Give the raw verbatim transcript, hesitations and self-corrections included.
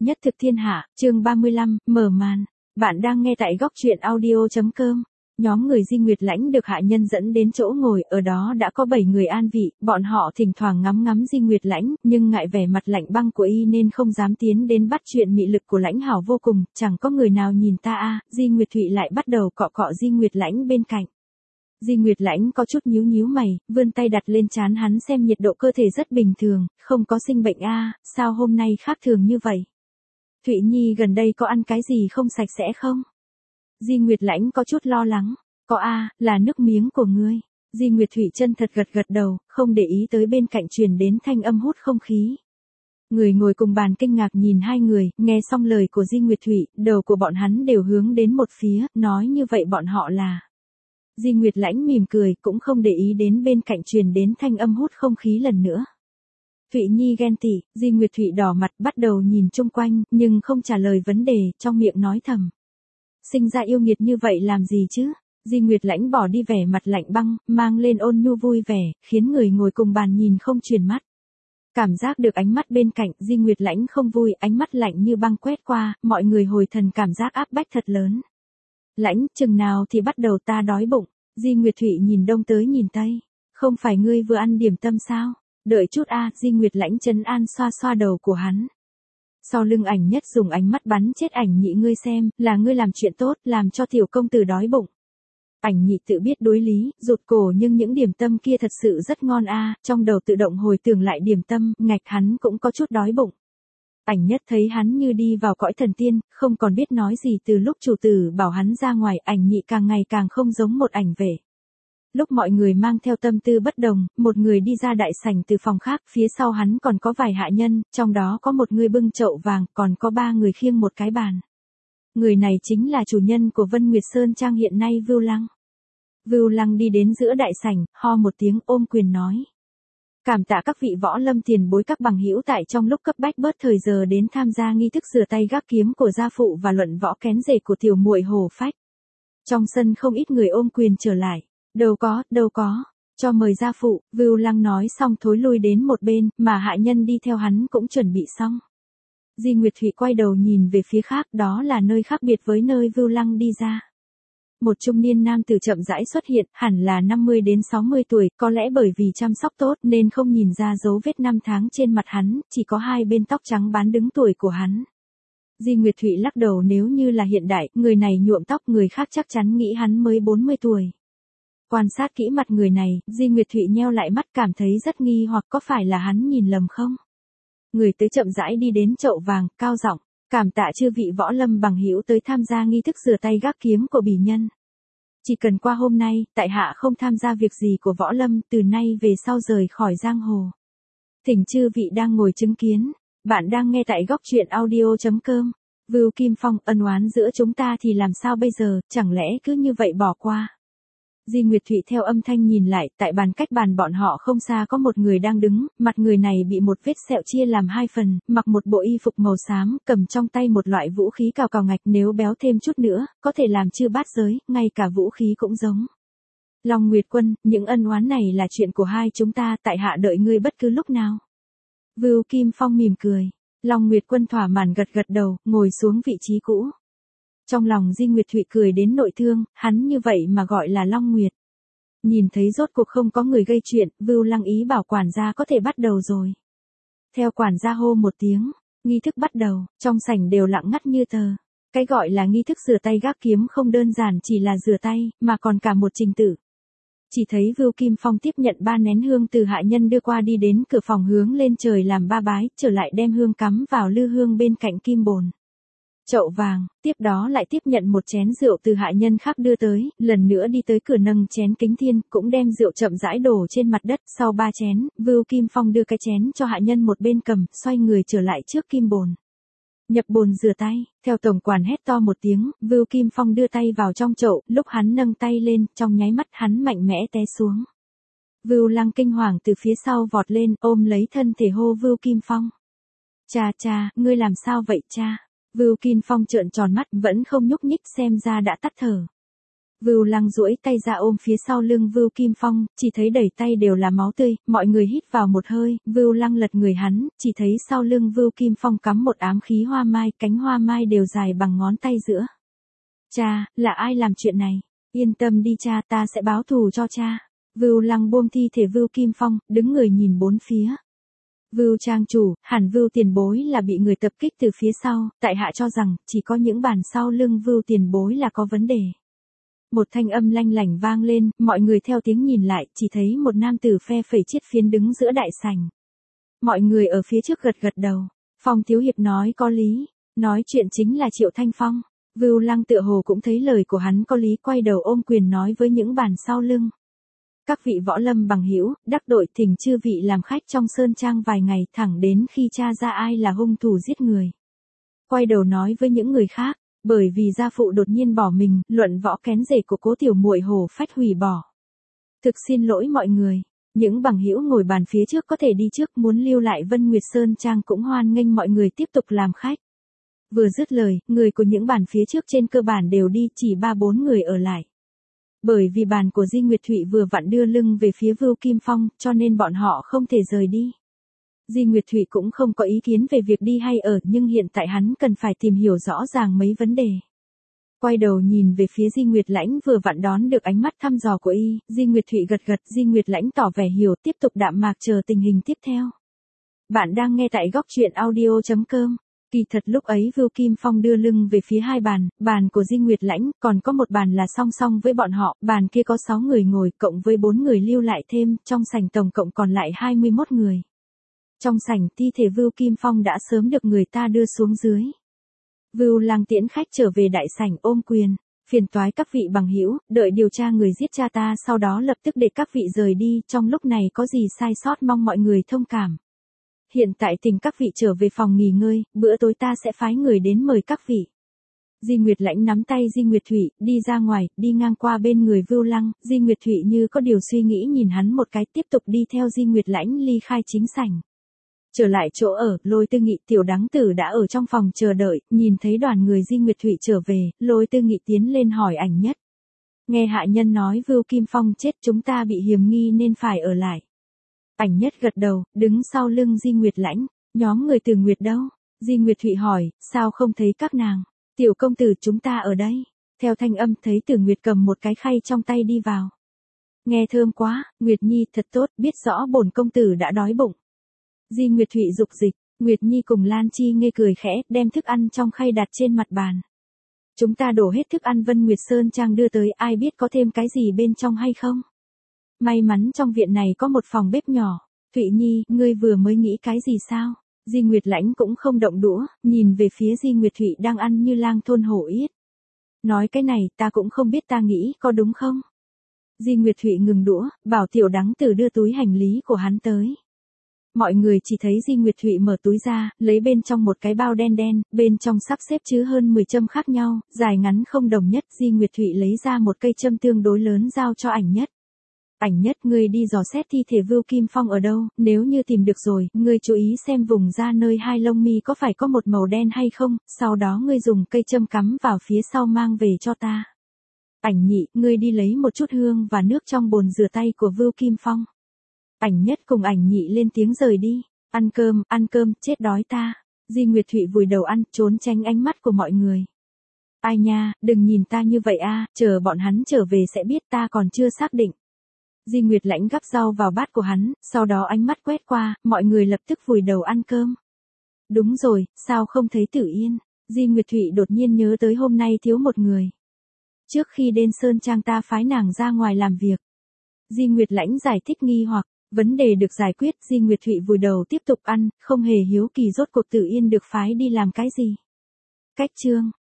nhất thực thiên hạ, chương ba mươi lăm, mở màn. Bạn đang nghe tại góc truyện audio chấm com. Nhóm người Di Nguyệt Lãnh được hạ nhân dẫn đến chỗ ngồi, ở đó đã có bảy người an vị, bọn họ thỉnh thoảng ngắm ngắm Di Nguyệt Lãnh, nhưng ngại vẻ mặt lạnh băng của y nên không dám tiến đến bắt chuyện. Mị lực của Lãnh Hảo vô cùng, chẳng có người nào nhìn ta a. Di Nguyệt Thụy lại bắt đầu cọ cọ Di Nguyệt Lãnh bên cạnh. Di Nguyệt Lãnh có chút nhíu nhíu mày, vươn tay đặt lên trán hắn xem nhiệt độ cơ thể rất bình thường, không có sinh bệnh a. Sao hôm nay khác thường như vậy? Thụy Nhi gần đây có ăn cái gì không sạch sẽ không? Di Nguyệt Lãnh có chút lo lắng. Có a, là nước miếng của ngươi. Di Nguyệt Thụy chân thật gật gật đầu, không để ý tới bên cạnh truyền đến thanh âm hút không khí. Người ngồi cùng bàn kinh ngạc nhìn hai người, nghe xong lời của Di Nguyệt Thụy, đầu của bọn hắn đều hướng đến một phía, nói như vậy bọn họ là. Di Nguyệt Lãnh mỉm cười, cũng không để ý đến bên cạnh truyền đến thanh âm hút không khí lần nữa. Thụy Nhi ghen tị, Di Nguyệt Thụy đỏ mặt bắt đầu nhìn chung quanh, nhưng không trả lời vấn đề, trong miệng nói thầm. Sinh ra yêu nghiệt như vậy làm gì chứ? Di Nguyệt Lãnh bỏ đi vẻ mặt lạnh băng, mang lên ôn nhu vui vẻ, khiến người ngồi cùng bàn nhìn không chuyển mắt. Cảm giác được ánh mắt bên cạnh, Di Nguyệt Lãnh không vui, ánh mắt lạnh như băng quét qua, mọi người hồi thần cảm giác áp bách thật lớn. Lãnh, chừng nào thì bắt đầu ta đói bụng. Di Nguyệt Thụy nhìn đông tới nhìn tây. Không phải ngươi vừa ăn điểm tâm sao? Đợi chút a. Di Nguyệt Lãnh trấn an xoa xoa đầu của hắn. Sau lưng Ảnh Nhất dùng ánh mắt bắn chết Ảnh Nhị, ngươi xem, là ngươi làm chuyện tốt, làm cho tiểu công tử đói bụng. Ảnh Nhị tự biết đối lý, rụt cổ, nhưng những điểm tâm kia thật sự rất ngon a. Trong đầu tự động hồi tưởng lại điểm tâm, ngạch hắn cũng có chút đói bụng. Ảnh Nhất thấy hắn như đi vào cõi thần tiên, không còn biết nói gì. Từ lúc chủ tử bảo hắn ra ngoài, Ảnh Nhị càng ngày càng không giống một ảnh vệ. Lúc mọi người mang theo tâm tư bất đồng, một người đi ra đại sảnh từ phòng khác, phía sau hắn còn có vài hạ nhân, trong đó có một người bưng chậu vàng, còn có ba người khiêng một cái bàn. Người này chính là chủ nhân của Vân Nguyệt Sơn Trang hiện nay, Vưu Lăng. Vưu Lăng đi đến giữa đại sảnh, ho một tiếng ôm quyền nói. Cảm tạ các vị võ lâm tiền bối, các bằng hữu tại trong lúc cấp bách bớt thời giờ đến tham gia nghi thức rửa tay gác kiếm của gia phụ và luận võ kén rể của tiểu muội Hồ Phách. Trong sân không ít người ôm quyền trở lại. Đâu có, đâu có, cho mời gia phụ. Vưu Lăng nói xong thối lui đến một bên, mà hạ nhân đi theo hắn cũng chuẩn bị xong. Di Nguyệt Thụy quay đầu nhìn về phía khác, đó là nơi khác biệt với nơi Vưu Lăng đi ra. Một trung niên nam tử chậm rãi xuất hiện, hẳn là năm mươi đến sáu mươi tuổi, có lẽ bởi vì chăm sóc tốt nên không nhìn ra dấu vết năm tháng trên mặt hắn, chỉ có hai bên tóc trắng bán đứng tuổi của hắn. Di Nguyệt Thụy lắc đầu, nếu như là hiện đại, người này nhuộm tóc, người khác chắc chắn nghĩ hắn mới bốn mươi tuổi. Quan sát kỹ mặt người này, Di Nguyệt Thụy nheo lại mắt, cảm thấy rất nghi hoặc có phải là hắn nhìn lầm không? Người tới chậm rãi đi đến chậu vàng, cao giọng, cảm tạ chư vị võ lâm bằng hữu tới tham gia nghi thức rửa tay gác kiếm của bỉ nhân. Chỉ cần qua hôm nay, tại hạ không tham gia việc gì của võ lâm, từ nay về sau rời khỏi giang hồ. Thỉnh chư vị đang ngồi chứng kiến. Bạn đang nghe tại góc truyện audio chấm com. Vưu Kim Phong, ân oán giữa chúng ta thì làm sao bây giờ, chẳng lẽ cứ như vậy bỏ qua? Di Nguyệt Thụy theo âm thanh nhìn lại, tại bàn cách bàn bọn họ không xa có một người đang đứng, mặt người này bị một vết sẹo chia làm hai phần, mặc một bộ y phục màu xám, cầm trong tay một loại vũ khí cào cào ngạch, nếu béo thêm chút nữa, có thể làm chư bát giới, ngay cả vũ khí cũng giống. Long Nguyệt Quân, những ân oán này là chuyện của hai chúng ta, tại hạ đợi ngươi bất cứ lúc nào. Vưu Kim Phong mỉm cười. Long Nguyệt Quân thỏa mãn gật gật đầu, ngồi xuống vị trí cũ. Trong lòng Di Nguyệt Thụy cười đến nội thương, hắn như vậy mà gọi là Long Nguyệt. Nhìn thấy rốt cuộc không có người gây chuyện, Vưu Lăng ý bảo quản gia có thể bắt đầu rồi. Theo quản gia hô một tiếng, nghi thức bắt đầu, trong sảnh đều lặng ngắt như tờ. Cái gọi là nghi thức rửa tay gác kiếm không đơn giản chỉ là rửa tay, mà còn cả một trình tự. Chỉ thấy Vưu Kim Phong tiếp nhận ba nén hương từ hạ nhân đưa qua, đi đến cửa phòng hướng lên trời làm ba bái, trở lại đem hương cắm vào lư hương bên cạnh kim bồn. Chậu vàng, tiếp đó lại tiếp nhận một chén rượu từ hạ nhân khác đưa tới, lần nữa đi tới cửa nâng chén kính thiên, cũng đem rượu chậm rãi đổ trên mặt đất. Sau ba chén, Vưu Kim Phong đưa cái chén cho hạ nhân một bên cầm, xoay người trở lại trước kim bồn. Nhập bồn rửa tay, theo tổng quản hét to một tiếng, Vưu Kim Phong đưa tay vào trong chậu, lúc hắn nâng tay lên, trong nháy mắt hắn mạnh mẽ té xuống. Vưu Lăng kinh hoàng từ phía sau vọt lên, ôm lấy thân thể hô Vưu Kim Phong. Cha cha, ngươi làm sao vậy cha? Vưu Kim Phong trợn tròn mắt, vẫn không nhúc nhích, xem ra đã tắt thở. Vưu Lăng duỗi tay ra ôm phía sau lưng Vưu Kim Phong, chỉ thấy đầy tay đều là máu tươi, mọi người hít vào một hơi, Vưu Lăng lật người hắn, chỉ thấy sau lưng Vưu Kim Phong cắm một ám khí hoa mai, cánh hoa mai đều dài bằng ngón tay giữa. Cha, là ai làm chuyện này? Yên tâm đi cha, ta sẽ báo thù cho cha. Vưu Lăng buông thi thể Vưu Kim Phong, đứng người nhìn bốn phía. Vưu trang chủ, hẳn Vưu tiền bối là bị người tập kích từ phía sau, tại hạ cho rằng, chỉ có những bàn sau lưng Vưu tiền bối là có vấn đề. Một thanh âm lanh lảnh vang lên, mọi người theo tiếng nhìn lại, chỉ thấy một nam tử phe phẩy chiếc phiến đứng giữa đại sảnh. Mọi người ở phía trước gật gật đầu. Phong thiếu hiệp nói có lý, nói chuyện chính là Triệu Thanh Phong. Vưu Lăng tựa hồ cũng thấy lời của hắn có lý, quay đầu ôm quyền nói với những bàn sau lưng. Các vị võ lâm bằng hữu, đắc đội thỉnh chư vị làm khách trong sơn trang vài ngày, thẳng đến khi tra ra ai là hung thủ giết người. Quay đầu nói với những người khác, bởi vì gia phụ đột nhiên bỏ mình, luận võ kén rể của cố tiểu muội hổ phách hủy bỏ. Thực xin lỗi mọi người, những bằng hữu ngồi bàn phía trước có thể đi trước, muốn lưu lại Vân Nguyệt Sơn Trang cũng hoan nghênh mọi người tiếp tục làm khách. Vừa dứt lời, người của những bàn phía trước trên cơ bản đều đi, chỉ ba bốn người ở lại. Bởi vì bàn của Di Nguyệt Thụy vừa vặn đưa lưng về phía Vưu Kim Phong, cho nên bọn họ không thể rời đi. Di Nguyệt Thụy cũng không có ý kiến về việc đi hay ở, nhưng hiện tại hắn cần phải tìm hiểu rõ ràng mấy vấn đề. Quay đầu nhìn về phía Di Nguyệt Lãnh vừa vặn đón được ánh mắt thăm dò của y, Di Nguyệt Thụy gật gật, Di Nguyệt Lãnh tỏ vẻ hiểu, tiếp tục đạm mạc chờ tình hình tiếp theo. Bạn đang nghe tại góc truyện audio chấm com. Kỳ thật lúc ấy Vưu Kim Phong đưa lưng về phía hai bàn, bàn của Di Nguyệt Lãnh, còn có một bàn là song song với bọn họ, bàn kia có sáu người ngồi, cộng với bốn người lưu lại thêm, trong sảnh tổng cộng còn lại hai mươi mốt người. Trong sảnh, thi thể Vưu Kim Phong đã sớm được người ta đưa xuống dưới. Vưu Lăng tiễn khách trở về đại sảnh ôm quyền, phiền toái các vị bằng hữu, đợi điều tra người giết cha ta, sau đó lập tức để các vị rời đi, trong lúc này có gì sai sót mong mọi người thông cảm. Hiện tại thỉnh các vị trở về phòng nghỉ ngơi, bữa tối ta sẽ phái người đến mời các vị. Di Nguyệt Lãnh nắm tay Di Nguyệt Thụy, đi ra ngoài, đi ngang qua bên người Vưu Lăng, Di Nguyệt Thụy như có điều suy nghĩ nhìn hắn một cái, tiếp tục đi theo Di Nguyệt Lãnh ly khai chính sảnh. Trở lại chỗ ở, Lôi Tư Nghị Tiểu Đắng Tử đã ở trong phòng chờ đợi, nhìn thấy đoàn người Di Nguyệt Thụy trở về, Lôi Tư Nghị tiến lên hỏi Ảnh Nhất. Nghe hạ nhân nói Vưu Kim Phong chết, chúng ta bị hiểm nghi nên phải ở lại. Ảnh Nhất gật đầu, đứng sau lưng Di Nguyệt Lãnh, nhóm người Từ Nguyệt đâu? Di Nguyệt Thụy hỏi, sao không thấy các nàng? Tiểu công tử chúng ta ở đây. Theo thanh âm thấy Từ Nguyệt cầm một cái khay trong tay đi vào. Nghe thơm quá, Nguyệt Nhi thật tốt, biết rõ bổn công tử đã đói bụng. Di Nguyệt Thụy dục dịch, Nguyệt Nhi cùng Lan Chi ngây cười khẽ, đem thức ăn trong khay đặt trên mặt bàn. Chúng ta đổ hết thức ăn Vân Nguyệt Sơn Trang đưa tới, ai biết có thêm cái gì bên trong hay không? May mắn trong viện này có một phòng bếp nhỏ. Thụy Nhi, ngươi vừa mới nghĩ cái gì sao? Di Nguyệt Lãnh cũng không động đũa, nhìn về phía Di Nguyệt Thụy đang ăn như lang thôn hổ yết. Nói cái này, ta cũng không biết ta nghĩ có đúng không? Di Nguyệt Thụy ngừng đũa, bảo Tiểu Đắng Tử đưa túi hành lý của hắn tới. Mọi người chỉ thấy Di Nguyệt Thụy mở túi ra, lấy bên trong một cái bao đen đen, bên trong sắp xếp chứa hơn mười châm khác nhau, dài ngắn không đồng nhất. Di Nguyệt Thụy lấy ra một cây châm tương đối lớn giao cho Ảnh Nhất. Ảnh Nhất, ngươi đi dò xét thi thể Vưu Kim Phong ở đâu, nếu như tìm được rồi, ngươi chú ý xem vùng da nơi hai lông mi có phải có một màu đen hay không, sau đó ngươi dùng cây châm cắm vào phía sau mang về cho ta. Ảnh Nhị, ngươi đi lấy một chút hương và nước trong bồn rửa tay của Vưu Kim Phong. Ảnh Nhất cùng Ảnh Nhị lên tiếng rời đi. Ăn cơm, ăn cơm, chết đói ta. Di Nguyệt Thụy vùi đầu ăn, trốn tránh ánh mắt của mọi người. Ai nha, đừng nhìn ta như vậy a, chờ bọn hắn trở về sẽ biết, ta còn chưa xác định. Di Nguyệt Lãnh gắp rau vào bát của hắn, sau đó ánh mắt quét qua, mọi người lập tức vùi đầu ăn cơm. Đúng rồi, sao không thấy Tử Yên? Di Nguyệt Thụy đột nhiên nhớ tới hôm nay thiếu một người. Trước khi đến Sơn Trang ta phái nàng ra ngoài làm việc. Di Nguyệt Lãnh giải thích nghi hoặc, vấn đề được giải quyết, Di Nguyệt Thụy vùi đầu tiếp tục ăn, không hề hiếu kỳ rốt cuộc Tử Yên được phái đi làm cái gì. Cách chương